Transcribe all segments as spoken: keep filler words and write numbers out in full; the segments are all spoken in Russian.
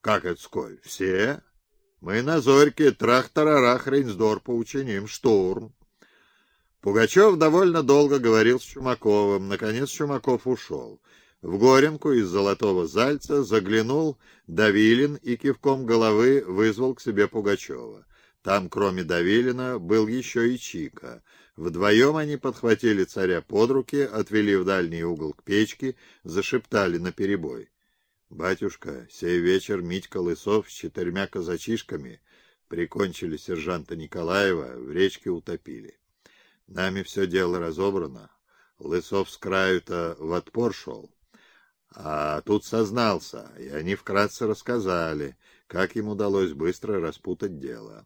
Как это сколь? Все? Мы на зорьке трах-тарарах Рейнсдорпа учиним штурм. Пугачев довольно долго говорил с Чумаковым. Наконец Чумаков ушел. В Горенку из Золотого Зальца заглянул Давилин и кивком головы вызвал к себе Пугачева. Там, кроме Давилина, был еще и Чика. Вдвоем они подхватили царя под руки, отвели в дальний угол к печке, зашептали наперебой. «Батюшка, сей вечер Митька Лысов с четырьмя казачишками прикончили сержанта Николаева, в речке утопили. Нами все дело разобрано. Лысов с краю-то в отпор шел. А тут сознался, и они вкратце рассказали, как им удалось быстро распутать дело».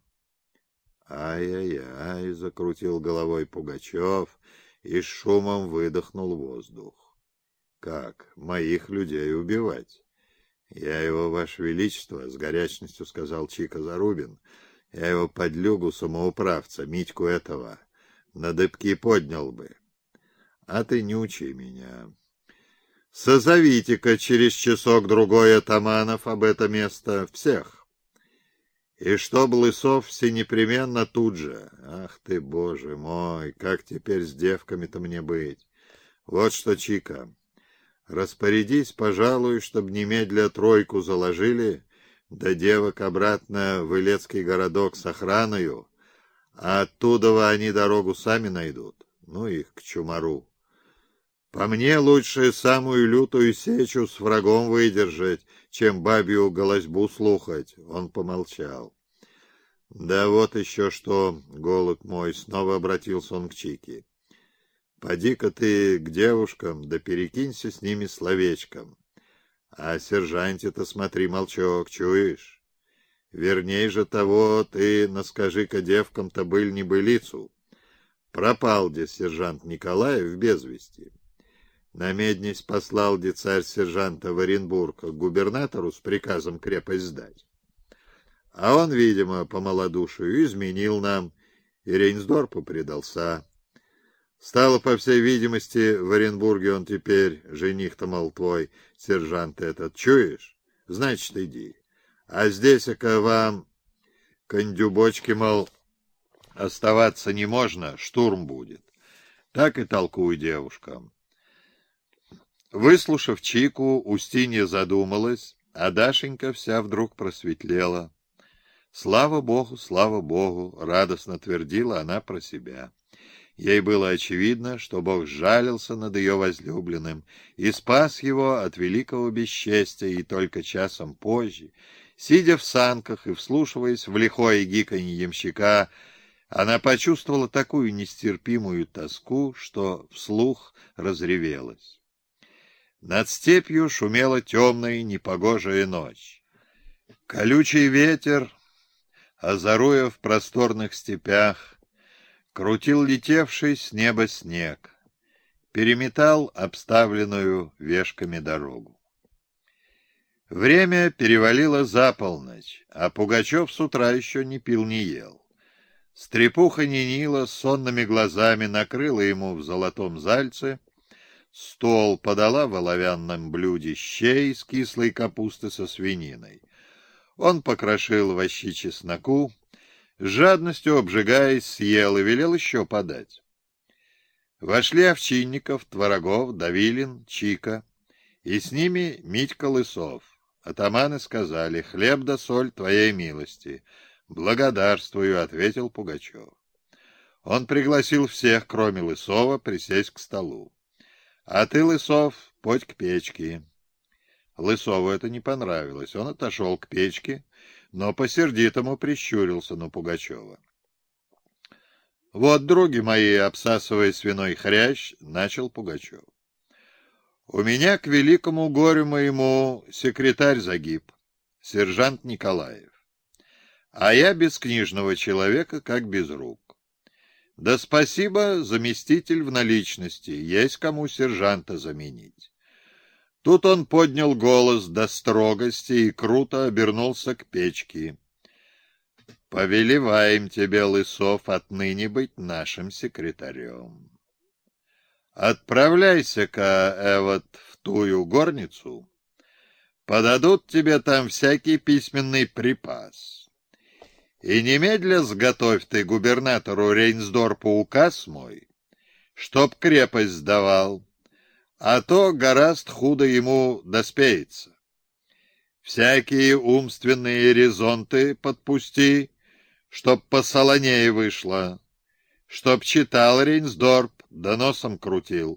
«Ай-яй-яй!» — закрутил головой Пугачев и с шумом выдохнул воздух. «Как? Моих людей убивать?» «Я его, Ваше Величество, — с горячностью сказал Чика Зарубин, — я его подлюгу самоуправца, Митьку этого, на дыбки поднял бы. А ты не учи меня. Созовите-ка через часок-другой атаманов об это место всех. И чтоб Лысов всенепременно тут же. Ах ты, Боже мой, как теперь с девками-то мне быть? Вот что, Чика, распорядись, пожалуй, чтоб немедля тройку заложили, да девок обратно в Илецкий городок с охраною, а оттуда они дорогу сами найдут. Ну их к чумару. По мне лучше самую лютую сечу с врагом выдержать, чем бабью голосьбу слухать. Он помолчал. Да вот еще что, голубь мой, снова обратился он к Чике. Поди-ка ты к девушкам, да перекинься с ними словечком. А сержанте-то смотри, молчок, чуешь? Верней же того, ты наскажи-ка девкам-то быль не былицу. Пропал де сержант Николаев без вести. На меднесь послал де царь сержанта в Оренбург к губернатору с приказом крепость сдать. А он, видимо, по малодушию изменил нам и Рейнсдорпу предался. Стало, по всей видимости, в Оренбурге он теперь, жених-то, мол, твой, сержант этот, чуешь? Значит, иди. А здесь-ка вам, кондюбочки, мол, оставаться не можно, штурм будет. Так и толкуй девушкам. Выслушав Чику, Устинья задумалась, а Дашенька вся вдруг просветлела. Слава Богу, слава Богу, радостно твердила она про себя. Ей было очевидно, что Бог сжалился над ее возлюбленным и спас его от великого бесчестия, и только часом позже, сидя в санках и вслушиваясь в лихое гиканье ямщика, она почувствовала такую нестерпимую тоску, что вслух разревелась. Над степью шумела темная непогожая ночь. Колючий ветер, озаруя в просторных степях, крутил летевший с неба снег, переметал обставленную вешками дорогу. Время перевалило за полночь, а Пугачев с утра еще не пил, не ел. Стрепуха Нинила с сонными глазами накрыла ему в Золотом Зальце стол, подала в оловянном блюде щей с кислой капусты со свининой. Он покрошил во щи чесноку, с жадностью обжигаясь, съел и велел еще подать. Вошли Овчинников, Творогов, Давилин, Чика, и с ними Митька Лысов. Атаманы сказали: «Хлеб да соль твоей милости». «Благодарствую», — ответил Пугачев. Он пригласил всех, кроме Лысова, присесть к столу. «А ты, Лысов, подь к печке». Лысову это не понравилось. Он отошел к печке, но по-сердитому прищурился на Пугачева. «Вот, други мои», — обсасывая свиной хрящ, начал Пугачев. «У меня к великому горю моему секретарь загиб, сержант Николаев. А я без книжного человека, как без рук. Да спасибо, заместитель в наличности, есть кому сержанта заменить». Тут он поднял голос до строгости и круто обернулся к печке. «Повелеваем тебе, Лысов, отныне быть нашим секретарем. Отправляйся-ка, Эвот, в тую горницу, подадут тебе там всякий письменный припас. И немедля сготовь ты губернатору Рейнсдорпу указ мой, чтоб крепость сдавал, а то гораст худо ему доспеется. Всякие умственные резонты подпусти, чтоб посолонее вышло, чтоб читал Рейнсдорп, да носом крутил.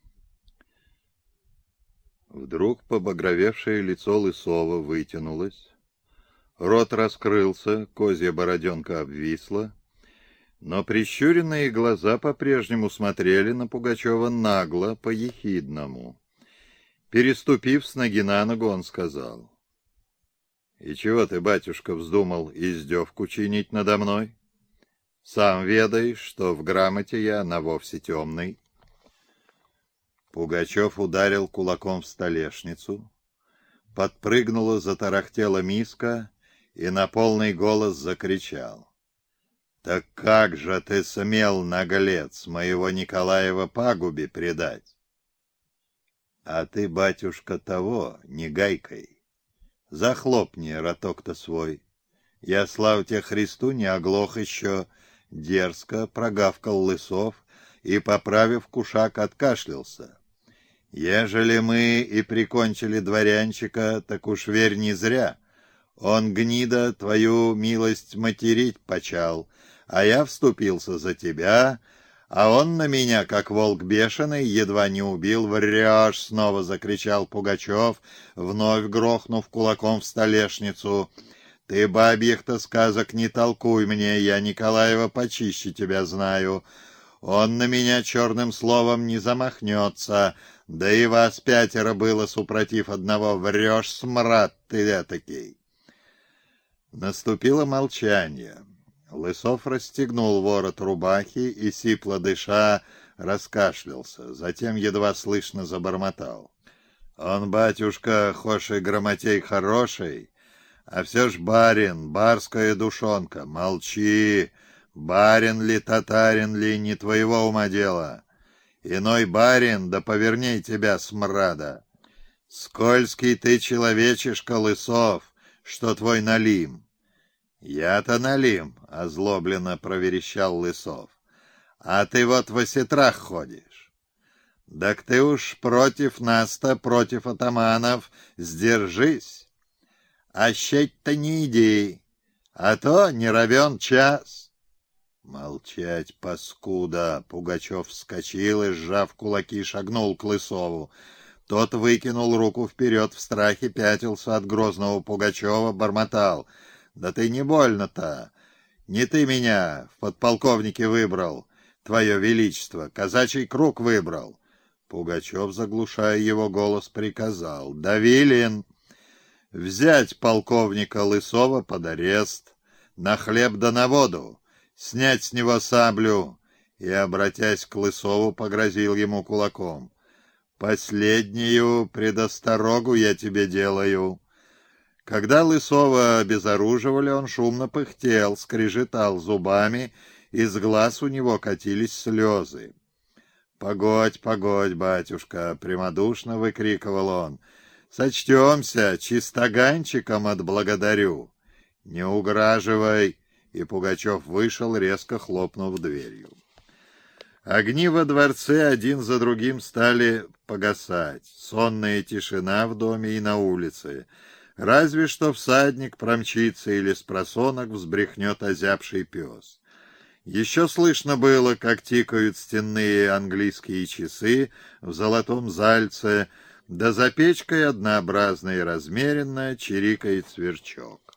Вдруг побагровевшее лицо Лысова вытянулось, рот раскрылся, козья бороденка обвисла, но прищуренные глаза по-прежнему смотрели на Пугачева нагло, по-ехидному. Переступив с ноги на ногу, он сказал: «И чего ты, батюшка, вздумал издевку чинить надо мной? Сам ведаешь, что в грамоте я на вовсе темный». Пугачев ударил кулаком в столешницу, подпрыгнула, затарахтела миска и на полный голос закричал: «Так как же ты смел, наглец, моего Николаева пагубе предать?» «А ты, батюшка, того, не гайкой. Захлопни роток-то свой. Я, слава тебе Христу, не оглох еще», — дерзко прогавкал Лысов и, поправив кушак, откашлялся. «Ежели мы и прикончили дворянчика, так уж верь не зря. Он, гнида, твою милость материть почал, а я вступился за тебя, а он на меня, как волк бешеный, едва не убил. Врешь!» — снова закричал Пугачев, вновь грохнув кулаком в столешницу. «Ты бабьих-то сказок не толкуй мне, я Николаева почище тебя знаю. Он на меня черным словом не замахнется, да и вас пятеро было супротив одного. Врешь, смрад ты этакий!» Наступило молчание. Лысов расстегнул ворот рубахи и, сипло дыша, раскашлялся, затем едва слышно забормотал: «Он, батюшка, хошь и грамотей хороший, а все ж барин, барская душонка. Молчи! Барин ли, татарин ли, не твоего ума дело. Иной барин, да поверней тебя, смрада. Скользкий ты человечишка, Лысов, что твой налим». «Я-то налим», — озлобленно проверещал Лысов. «А ты вот в осетрах ходишь. Так ты уж против нас-то, против атаманов, сдержись. А щедь-то не иди, а то не равен час». «Молчать, паскуда!» — Пугачев вскочил и, сжав кулаки, шагнул к Лысову. Тот выкинул руку вперед, в страхе пятился от грозного Пугачева, бормотал: «Да ты не больно-то! Не ты меня в подполковнике выбрал, твое величество, казачий круг выбрал». Пугачев, заглушая его голос, приказал: «Давилин, взять полковника Лысова под арест, на хлеб да на воду, снять с него саблю», и, обратясь к Лысову, погрозил ему кулаком: «Последнюю предосторогу я тебе делаю». Когда Лысова обезоруживали, он шумно пыхтел, скрежетал зубами, из глаз у него катились слезы. «Погодь, погодь, батюшка!» — прямодушно выкрикивал он. «Сочтемся, чистоганчиком отблагодарю. Не уграживай!» И Пугачев вышел, резко хлопнув дверью. Огни во дворце один за другим стали погасать. Сонная тишина в доме и на улице. Разве что всадник промчится или с просонок взбрехнет озябший пес. Еще слышно было, как тикают стенные английские часы в золотом зальце, да за печкой однообразно и размеренно чирикает сверчок.